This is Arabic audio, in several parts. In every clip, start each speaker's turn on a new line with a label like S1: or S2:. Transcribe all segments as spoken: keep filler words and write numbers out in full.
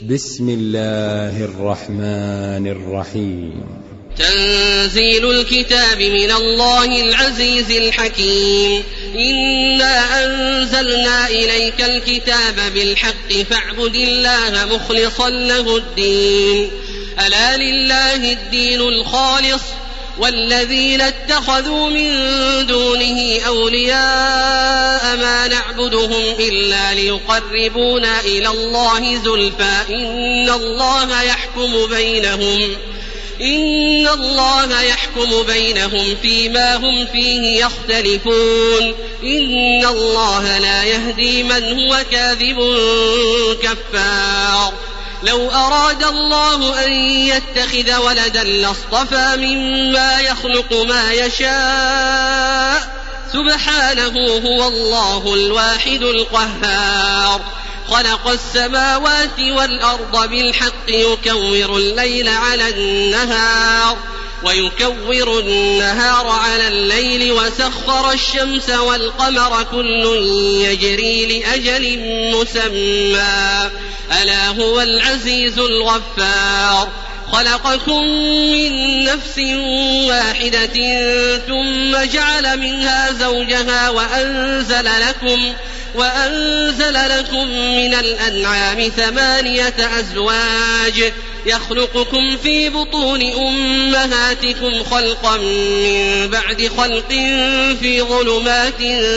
S1: بسم الله الرحمن الرحيم.
S2: تنزيل الكتاب من الله العزيز الحكيم. إنا أنزلنا إليك الكتاب بالحق فاعبد الله مخلصا له الدين. ألا لله الدين الخالص والذين اتخذوا من دونه أولياء ما نعبدهم إلا ليقربونا إلى الله زلفى إن الله يحكم بينهم إن الله يحكم بينهم فيما هم فيه يختلفون إن الله لا يهدي من هو كاذب كفار. لو أراد الله أن يتخذ ولدا لاصطفى مما يخلق ما يشاء سبحانه هو الله الواحد القهار. خلق السماوات والأرض بالحق يكور الليل على النهار ويكور النهار على الليل وسخر الشمس والقمر كل يجري لأجل مسمى ألا هو العزيز الغفار. خلقكم من نفس واحدة ثم جعل منها زوجها وأنزل لكم وأنزل لكم من الأنعام ثمانية أزواج يخلقكم في بطون أمهاتكم خلقا من بعد خلق في ظلمات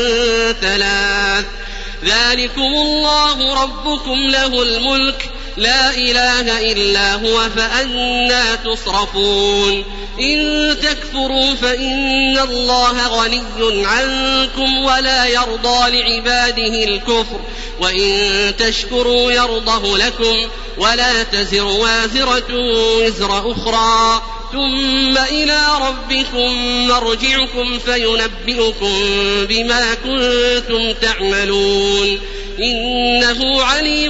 S2: ثلاث ذلكم الله ربكم له الملك لا إله إلا هو فأنى تصرفون. إن تكفروا فإن الله غني عنكم ولا يرضى لعباده الكفر وإن تشكروا يرضه لكم ولا تزر وازرة وزر أخرى ثم إلى ربكم مرجعكم فينبئكم بما كنتم تعملون إنه عليم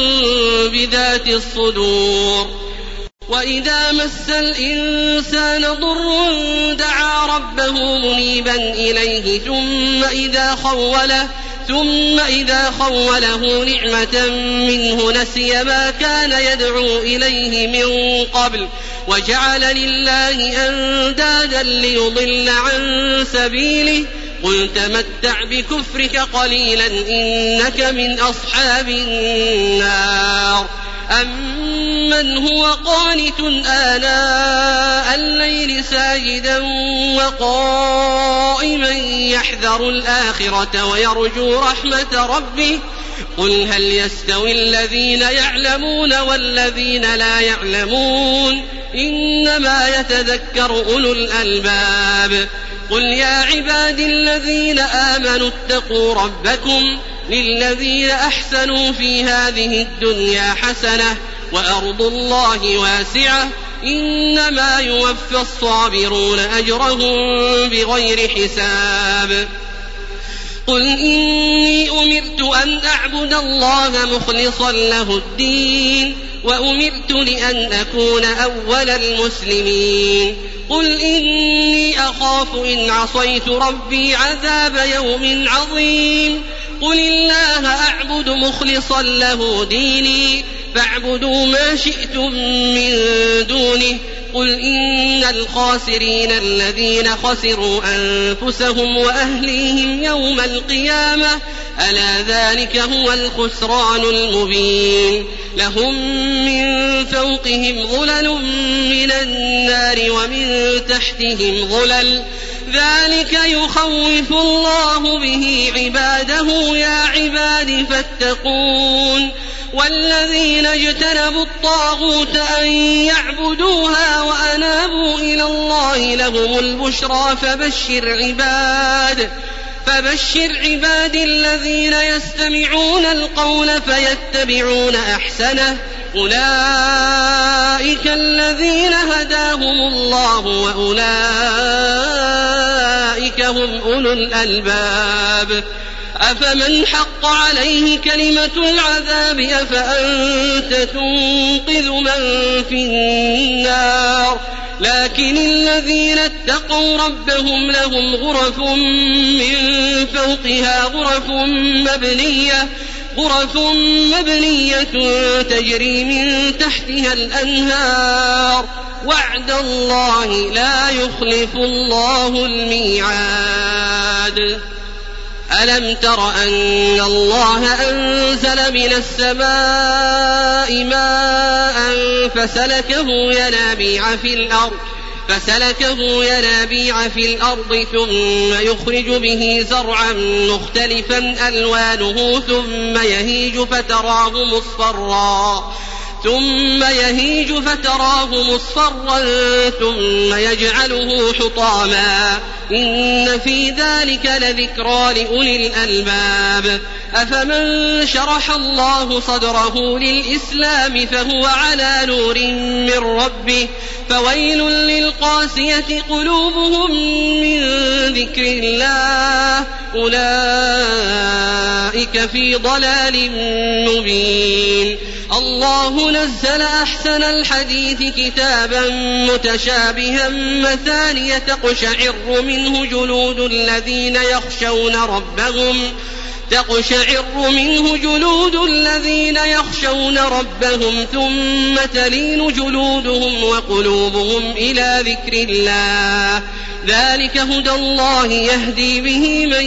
S2: بذات الصدور. وإذا مس الإنسان ضر دعا ربه منيبا إليه ثم إذا خوله ثم إذا خوله نعمة منه نسي ما كان يدعو إليه من قبل وجعل لله أندادا ليضل عن سبيله قل تمتع بكفرك قليلا إنك من أصحاب النار. أمن هو قانت آناء الليل ساجدا وقائما يحذر الآخرة ويرجو رحمة ربه قل هل يستوي الذين يعلمون والذين لا يعلمون إنما يتذكر أولو الألباب. قل يا عباد الذين آمنوا اتقوا ربكم للذين أحسنوا في هذه الدنيا حسنة وأرض الله واسعة إنما يوفى الصابرون أجرهم بغير حساب. قل إني أمرت أن أعبد الله مخلصا له الدين وأمرت لأن أكون أول المسلمين. قل إني أخاف إن عصيت ربي عذاب يوم عظيم. قل الله أعبد مخلصا له ديني فاعبدوا ما شئتم من دونه. قل إن الخاسرين الذين خسروا أنفسهم وأهليهم يوم القيامة ألا ذلك هو الخسران المبين. لهم من فوقهم ظلل من النار ومن تحتهم ظلل ذلك يخوف الله به عباده يا عباد فاتقون. والذين اجتنبوا الطاغوت أن يعبدوها وأنابوا إلى الله لهم البشرى فبشر عباد فبشر عباد الذين يستمعون القول فيتبعون أحسنه أولئك الذين هداهم الله وأولئك هم أولو الألباب. أفمن حق عليه كلمة العذاب أفأنت تنقذ من في النار. لكن الذين اتقوا ربهم لهم غرف من فوقها غرف مبنية غرف مبنية تجري من تحتها الأنهار وعد الله لا يخلف الله الميعاد. ألم تر أن الله أنزل من السماء ماء فسلكه ينابيع في الأرض فسلكه ينابيع في الأرض ثم يخرج به زرعا مختلفا ألوانه ثم يهيج فتراه مصفرا ثم يهيج فتراه مصفرا ثم يجعله حطاما إن في ذلك لذكرى لأولي الألباب. أفمن شرح الله صدره للإسلام فهو على نور من ربه فويل للقاسية قلوبهم من ذكر الله أولئك في ضلال مبين. الله نزل أحسن الحديث كتابا متشابها مثانية تقشعر منه جلود الذين يخشون ربهم تقشعر منه جلود الذين يخشون ربهم ثم تلين جلودهم وقلوبهم إلى ذكر الله ذلك هدى الله يهدي به من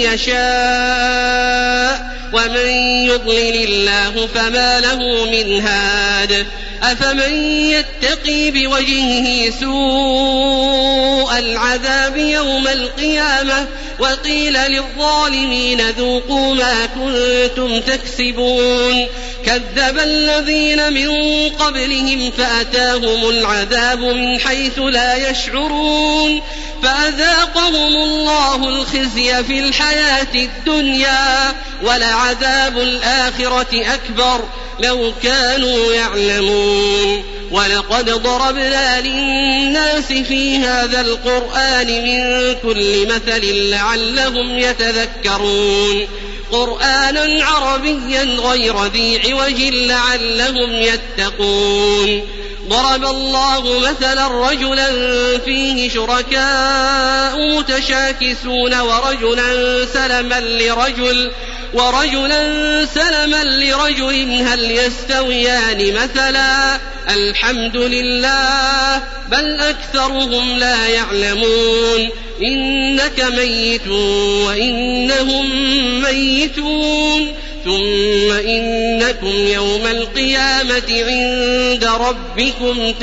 S2: يشاء ومن يضلل الله فما له من هاد. أفمن يتقي بوجهه سوء العذاب يوم القيامة وقيل للظالمين ذوقوا ما كنتم تكسبون كذب الذين من قبلهم فأتاهم العذاب من حيث لا يشعرون فأذاقهم الله الخزي في الحياة الدنيا ولعذاب الآخرة أكبر لو كانوا يعلمون. ولقد ضربنا للناس في هذا القرآن من كل مثل لعلهم يتذكرون قرآنا عربيا غير ذي عوج لعلهم يتقون. ضرب الله مثلا رجلا فيه شركاء متشاكسون ورجلا سلما لرجل ورجلا سلما لرجل هل يستويان مثلا الحمد لله بل أكثرهم لا يعلمون. إنك ميت وإنهم ميتون ثم إنكم يوم القيامة عند ربكم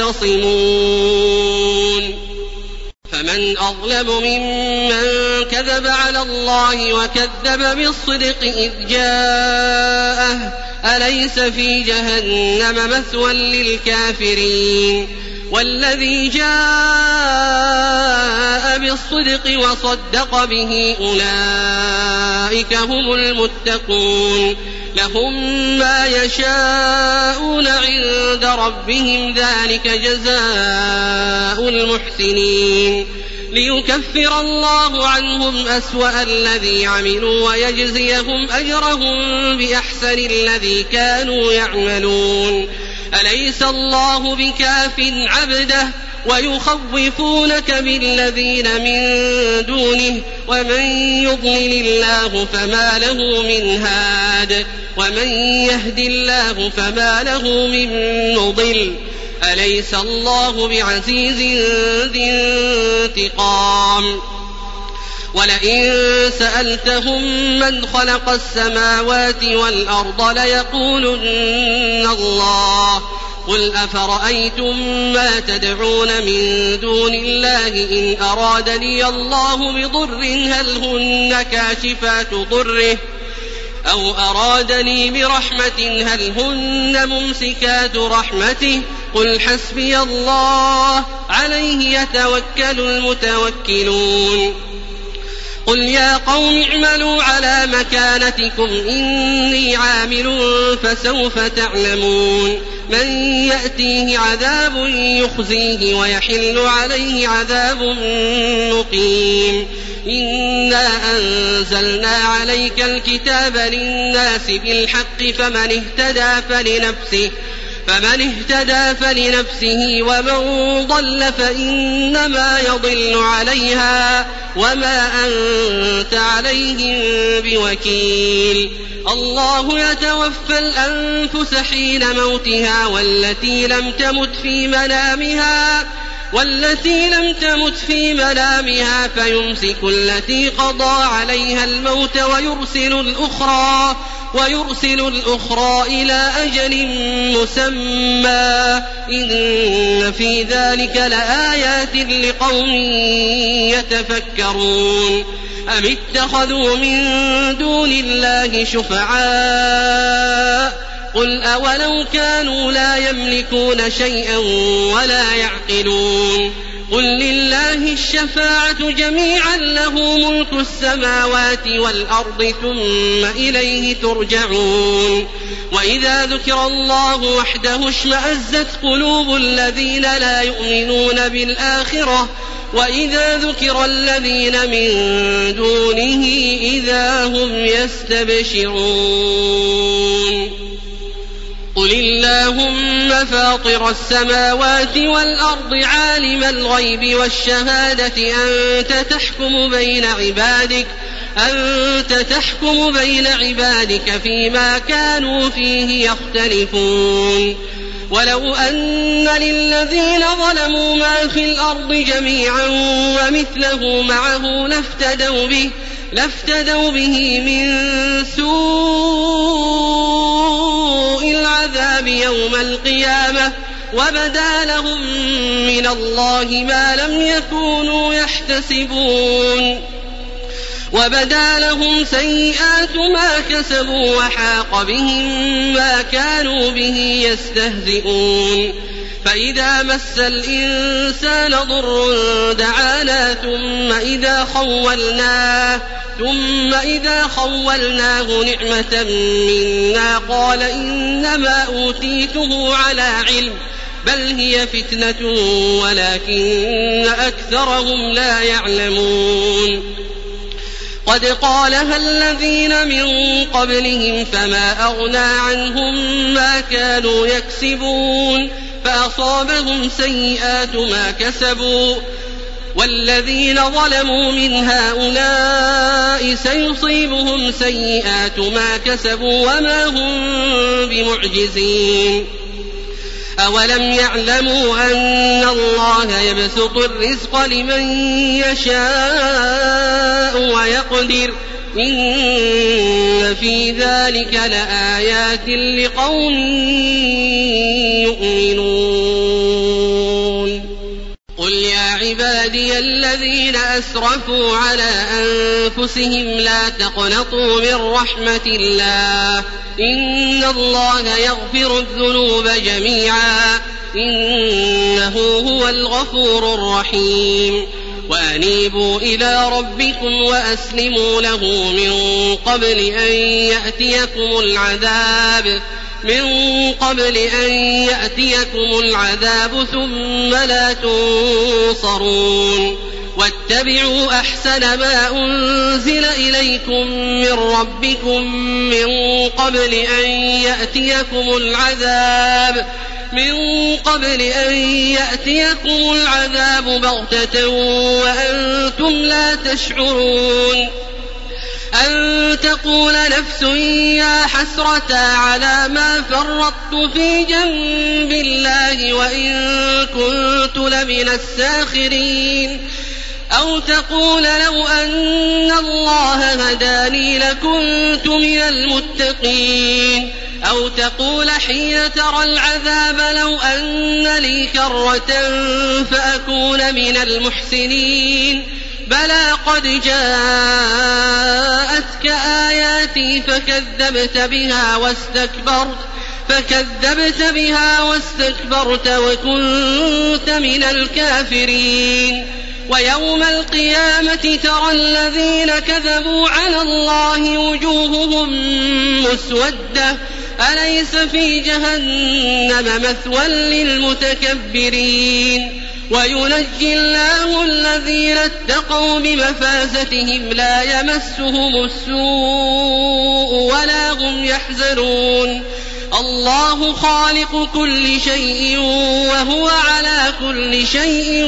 S2: تختصمون. فمن أظلم ممن كذب على الله وكذب بالصدق إذ جاءه أليس في جهنم مثوى للكافرين. والذي جاء بالصدق وصدق به أولئك هم المتقون لهم ما يشاءون عند ربهم ذلك جزاء المحسنين ليكفر الله عنهم أسوأ الذي عملوا ويجزيهم أجرهم بأحسن الذي كانوا يعملون. أليس الله بكاف عبده ويخوفونك بالذين من دونه ومن يضلل الله فما له من هاد ومن يهد الله فما له من مضل. أليس الله بعزيز ذي انتقام. ولئن سألتهم من خلق السماوات والأرض ليقولن الله قل أفرأيتم ما تدعون من دون الله إن أرادني الله بضر هل هن كاشفات ضره أو أرادني برحمة هل هن ممسكات رحمته قل حسبي الله عليه يتوكل المتوكلون. قل يا قوم اعملوا على مكانتكم إني عامل فسوف تعلمون من يأتيه عذاب يخزيه ويحل عليه عذاب مقيم. إنا أنزلنا عليك الكتاب للناس بالحق فمن اهتدى فلنفسه فمن اهتدى فلنفسه ومن ضل فإنما يضل عليها وما أنت عليهم بوكيل. الله يتوفى الأنفس حين موتها والتي لم تمت في منامها والتي لم تمت في منامها فيمسك التي قضى عليها الموت ويرسل الأخرى ويرسل الأخرى إلى أجل مسمى إن في ذلك لآيات لقوم يتفكرون أم اتخذوا من دون الله شفعاء قل أولو كانوا لا يملكون شيئا ولا يعقلون قل لله الشفاعة جميعا له ملك السماوات والأرض ثم إليه ترجعون وإذا ذكر الله وحده اشمأزت قلوب الذين لا يؤمنون بالآخرة وإذا ذكر الذين من دونه إذا هم يستبشرون قل اللهم فاطر السماوات والأرض عالم الغيب والشهادة أنت تحكم بين عبادك أنت تحكم بين عبادك فيما كانوا فيه يختلفون ولو أن للذين ظلموا ما في الأرض جميعا ومثله معه لافتدوا به لافتدوا به من سوء العذاب يوم القيامة وبدا لهم من الله ما لم يكونوا يحتسبون وبدا لهم سيئات ما كسبوا وحاق بهم ما كانوا به يستهزئون فإذا مس الإنسان ضر دعانا ثم إذا خولناه ثم إذا خولناه نعمة منا قال إنما أوتيته على علم بل هي فتنة ولكن أكثرهم لا يعلمون قد قالها الذين من قبلهم فما أغنى عنهم ما كانوا يكسبون فأصابهم سيئات ما كسبوا والذين ظلموا من هؤلاء سيصيبهم سيئات ما كسبوا وما هم بمعجزين أولم يعلموا أن الله يبسط الرزق لمن يشاء ويقدر إن في ذلك لآيات لقوم يؤمنون قل يا عبادي الذين أسرفوا على أنفسهم لا تقنطوا من رحمة الله إن الله يغفر الذنوب جميعا إنه هو الغفور الرحيم وأنيبوا إلى ربكم وأسلموا له من قبل أن يأتيكم العذاب من قبل أن يأتيكم العذاب ثم لا تنصرون واتبعوا أحسن ما أنزل إليكم من ربكم من قبل أن يأتيكم العذاب من قبل أن يأتيكم العذاب بغتة وأنتم لا تشعرون أن تقول نفس يا حسرة على ما فرطت في جنب الله وإن كنت لمن الساخرين أو تقول لو أن الله هداني لكنت من المتقين أو تقول حين ترى العذاب لو أن لي كرة فأكون من المحسنين بلى قد جاءتك آياتي فكذبت بها واستكبرت فكذبت بها واستكبرت وكنت من الكافرين ويوم القيامة ترى الذين كذبوا على الله وجوههم مسودة أليس في جهنم مثوى للمتكبرين وينجي الله الذين اتقوا بمفازتهم لا يمسهم السوء ولا هم يحزنون الله خالق كل شيء وهو على كل شيء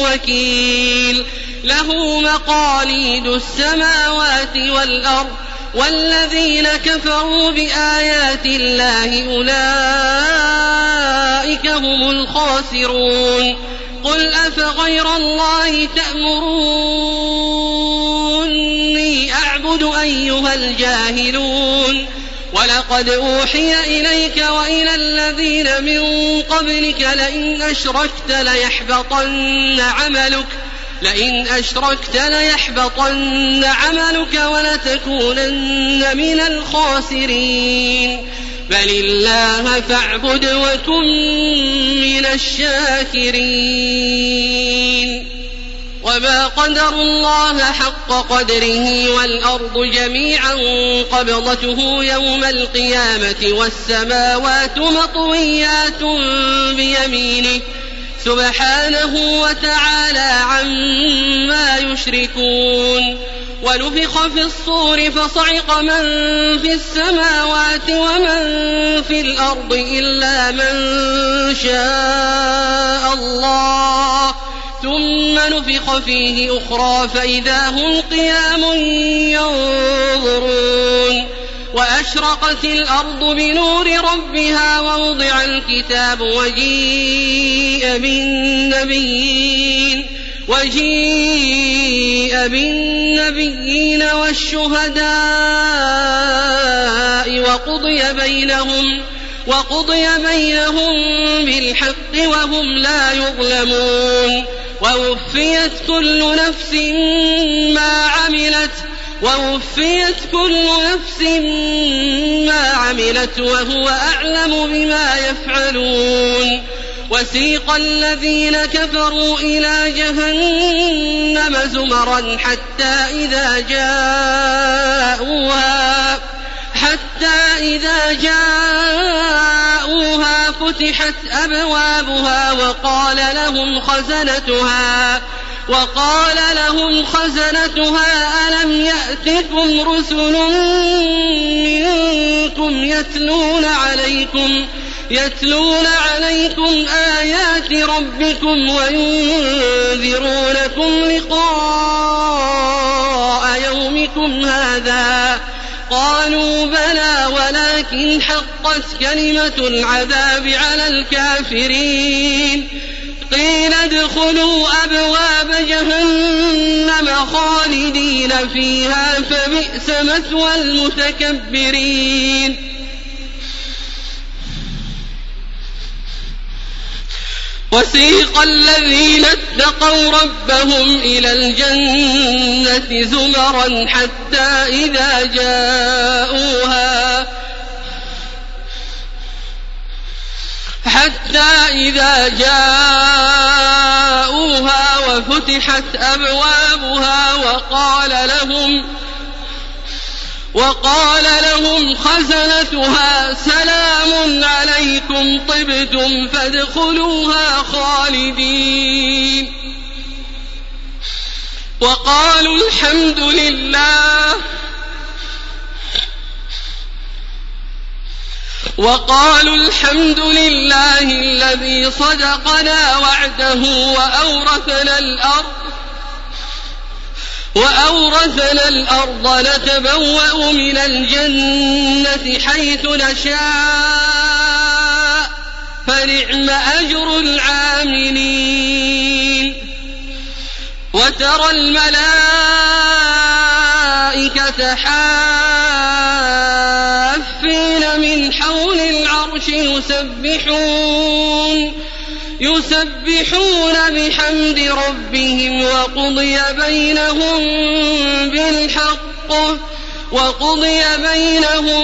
S2: وكيل له مقاليد السماوات والأرض والذين كفروا بآيات الله أولئك هم الخاسرون قل أفغير الله تأمروني أعبد أيها الجاهلون ولقد أوحي إليك وإلى الذين من قبلك لئن أشركت ليحبطن عملك لئن أشركت ليحبطن عملك ولتكونن من الخاسرين بل الله فاعبد وكن من الشاكرين وما قدروا الله حق قدره والأرض جميعا قبضته يوم القيامة والسماوات مطويات بيمينه سبحانه وتعالى عما يشركون ونفخ في الصور فصعق من في السماوات ومن في الأرض إلا من شاء الله ثم نفخ فيه أخرى فإذا هم قيام ينظرون وأشرقت الأرض بنور ربها ووضع الكتاب وجيء بالنبيين وجيء بالنبيين والشهداء وقضي بينهم وقضي بينهم بالحق وهم لا يظلمون ووفيت كل نفس ما عملت ووفيت كل نفس ما عملت وهو أعلم بما يفعلون وسيق الذين كفروا إلى جهنم زمرا حتى إذا جاءوها حتى إذا جاءوها فتحت أبوابها وقال لهم خزنتها وقال لهم خزنتها ألم يأتكم رسل منكم يتلون عليكم يتلون عليكم آيات ربكم وينذرونكم لقاء يومكم هذا قالوا بلى ولكن حقت كلمة العذاب على الكافرين قيل ادخلوا أبواب جهنم خالدين فيها فبئس مثوى المتكبرين وسيق الذين اتقوا ربهم إلى الجنة زمرا حتى إذا جاءوها حتى إذا جاءوها وفتحت أبوابها وقال لهم وقال لهم خزنتها سلام عليكم طبتم فادخلوها خالدين وقالوا الحمد لله وقالوا الحمد لله الذي صدقنا وعده وأورثنا الأرض وأورثنا الأرض نتبوأ من الجنة حيث نشاء فنعم أجر العاملين وترى الملائكة حافين من حول العرش يسبحون يسبحون بحمد ربهم وقضي بينهم بالحق وقضي بينهم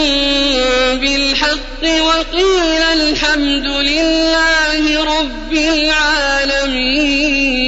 S2: بالحق وقيل الحمد لله رب العالمين.